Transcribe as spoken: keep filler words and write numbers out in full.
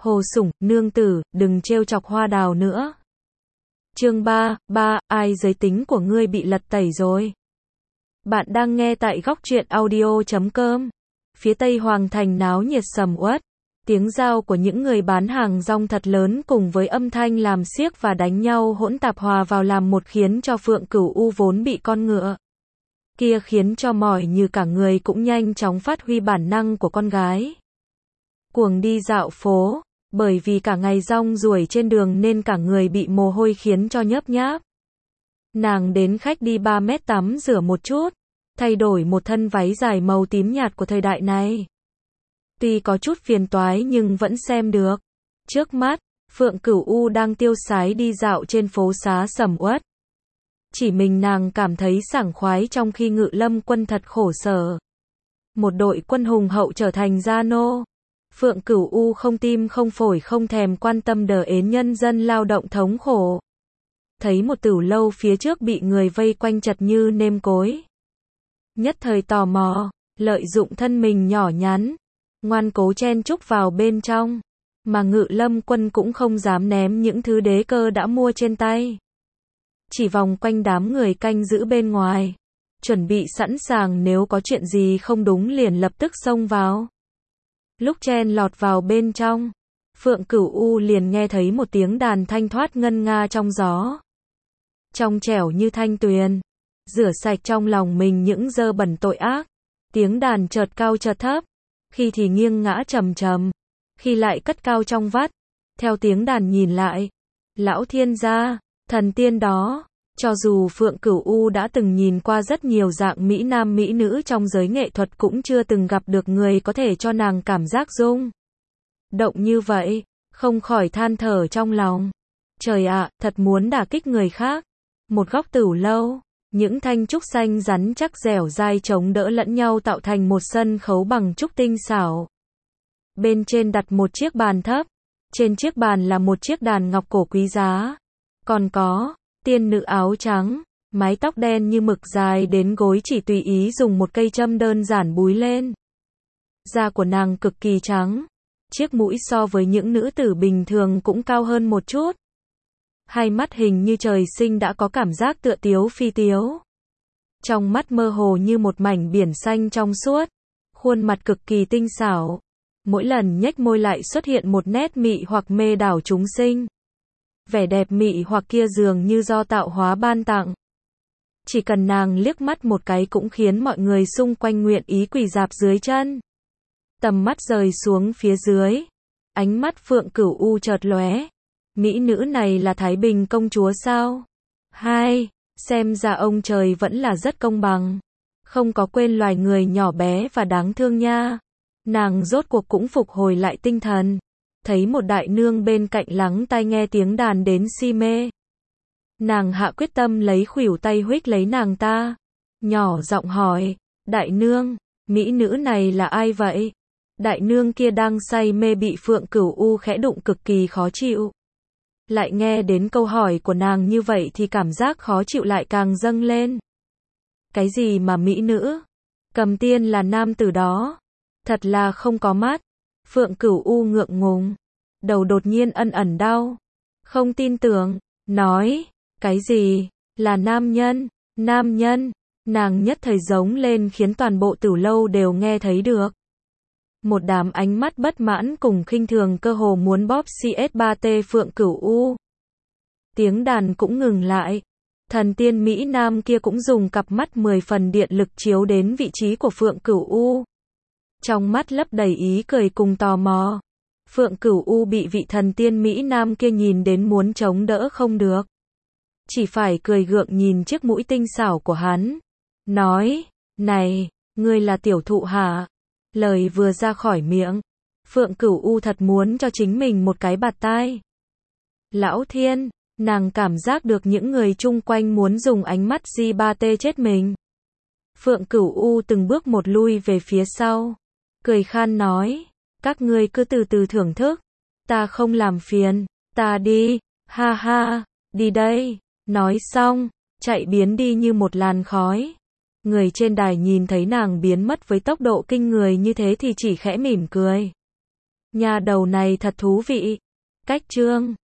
Hồ Sủng, nương tử, đừng trêu chọc Hoa Đào nữa. Chương ba, ba, ai giới tính của ngươi bị lật tẩy rồi? Bạn đang nghe tại góc truyện audio chấm com. Phía Tây Hoàng Thành náo nhiệt sầm uất. Tiếng giao của những người bán hàng rong thật lớn cùng với âm thanh làm xiếc và đánh nhau hỗn tạp hòa vào làm một khiến cho Phượng Cửu U vốn bị con ngựa kia khiến cho mỏi như cả người cũng nhanh chóng phát huy bản năng của con gái. Cuồng đi dạo phố, bởi vì cả ngày rong ruổi trên đường nên cả người bị mồ hôi khiến cho nhớp nháp. Nàng đến khách đi ba mét tắm rửa một chút, thay đổi một thân váy dài màu tím nhạt của thời đại này. Tuy có chút phiền toái nhưng vẫn xem được. Trước mắt, Phượng Cửu U đang tiêu sái đi dạo trên phố xá sầm uất. Chỉ mình nàng cảm thấy sảng khoái trong khi Ngự Lâm quân thật khổ sở. Một đội quân hùng hậu trở thành gia nô. Phượng Cửu U không tim không phổi không thèm quan tâm đờ ến nhân dân lao động thống khổ. Thấy một tửu lâu phía trước bị người vây quanh chật như nêm cối. Nhất thời tò mò, lợi dụng thân mình nhỏ nhắn, ngoan cố chen chúc vào bên trong. Mà Ngự Lâm quân cũng không dám ném những thứ đế cơ đã mua trên tay. Chỉ vòng quanh đám người canh giữ bên ngoài. Chuẩn bị sẵn sàng nếu có chuyện gì không đúng liền lập tức xông vào. Lúc chen lọt vào bên trong, Phượng Cửu U liền nghe thấy một tiếng đàn thanh thoát ngân nga trong gió. Trong trẻo như thanh tuyền, rửa sạch trong lòng mình những dơ bẩn tội ác. Tiếng đàn chợt cao chợt thấp, khi thì nghiêng ngã trầm trầm, khi lại cất cao trong vắt. Theo tiếng đàn nhìn lại, lão thiên gia, thần tiên đó. Cho dù Phượng Cửu U đã từng nhìn qua rất nhiều dạng mỹ nam mỹ nữ trong giới nghệ thuật cũng chưa từng gặp được người có thể cho nàng cảm giác rung động như vậy, không khỏi than thở trong lòng. Trời ạ, thật muốn đả kích người khác. Một góc tửu lâu, những thanh trúc xanh rắn chắc dẻo dai chống đỡ lẫn nhau tạo thành một sân khấu bằng trúc tinh xảo. Bên trên đặt một chiếc bàn thấp, trên chiếc bàn là một chiếc đàn ngọc cổ quý giá. Còn có tiên nữ áo trắng, mái tóc đen như mực dài đến gối chỉ tùy ý dùng một cây châm đơn giản búi lên. Da của nàng cực kỳ trắng, chiếc mũi so với những nữ tử bình thường cũng cao hơn một chút. Hai mắt hình như trời sinh đã có cảm giác tựa tiếu phi tiếu. Trong mắt mơ hồ như một mảnh biển xanh trong suốt, khuôn mặt cực kỳ tinh xảo. Mỗi lần nhếch môi lại xuất hiện một nét mị hoặc mê đảo chúng sinh. Vẻ đẹp mị hoặc kia dường như do tạo hóa ban tặng. Chỉ cần nàng liếc mắt một cái cũng khiến mọi người xung quanh nguyện ý quỳ rạp dưới chân. Tầm mắt rời xuống phía dưới, ánh mắt Phượng Cửu U chợt lóe. Mỹ nữ này là Thái Bình công chúa sao? Hai, xem ra ông trời vẫn là rất công bằng. Không có quên loài người nhỏ bé và đáng thương nha. Nàng rốt cuộc cũng phục hồi lại tinh thần. Thấy một đại nương bên cạnh lắng tai nghe tiếng đàn đến si mê. Nàng hạ quyết tâm lấy khuỷu tay huých lấy nàng ta. Nhỏ giọng hỏi, đại nương, mỹ nữ này là ai vậy? Đại nương kia đang say mê bị Phượng Cửu U khẽ đụng cực kỳ khó chịu. Lại nghe đến câu hỏi của nàng như vậy thì cảm giác khó chịu lại càng dâng lên. Cái gì mà mỹ nữ? Cầm tiên là nam tử đó. Thật là không có mắt. Phượng Cửu U ngượng ngùng, đầu đột nhiên ẩn ẩn đau. Không tin tưởng, nói, cái gì, là nam nhân, nam nhân, nàng nhất thời giống lên khiến toàn bộ tửu lâu đều nghe thấy được. Một đám ánh mắt bất mãn cùng khinh thường cơ hồ muốn bóp xê ét ba tê Phượng Cửu U. Tiếng đàn cũng ngừng lại. Thần tiên Mỹ Nam kia cũng dùng cặp mắt mười phần điện lực chiếu đến vị trí của Phượng Cửu U. Trong mắt lấp đầy ý cười cùng tò mò. Phượng Cửu U bị vị thần tiên Mỹ Nam kia nhìn đến muốn chống đỡ không được. Chỉ phải cười gượng nhìn chiếc mũi tinh xảo của hắn. Nói, này, ngươi là tiểu thụ hả? Lời vừa ra khỏi miệng, Phượng Cửu U thật muốn cho chính mình một cái bạt tai. Lão thiên, nàng cảm giác được những người chung quanh muốn dùng ánh mắt gi ba tê chết mình. Phượng Cửu U từng bước một lui về phía sau. Cười khan nói, các ngươi cứ từ từ thưởng thức, ta không làm phiền, ta đi, ha ha, đi đây, nói xong, chạy biến đi như một làn khói. Người trên đài nhìn thấy nàng biến mất với tốc độ kinh người như thế thì chỉ khẽ mỉm cười. Nhà đầu này thật thú vị. Cách chương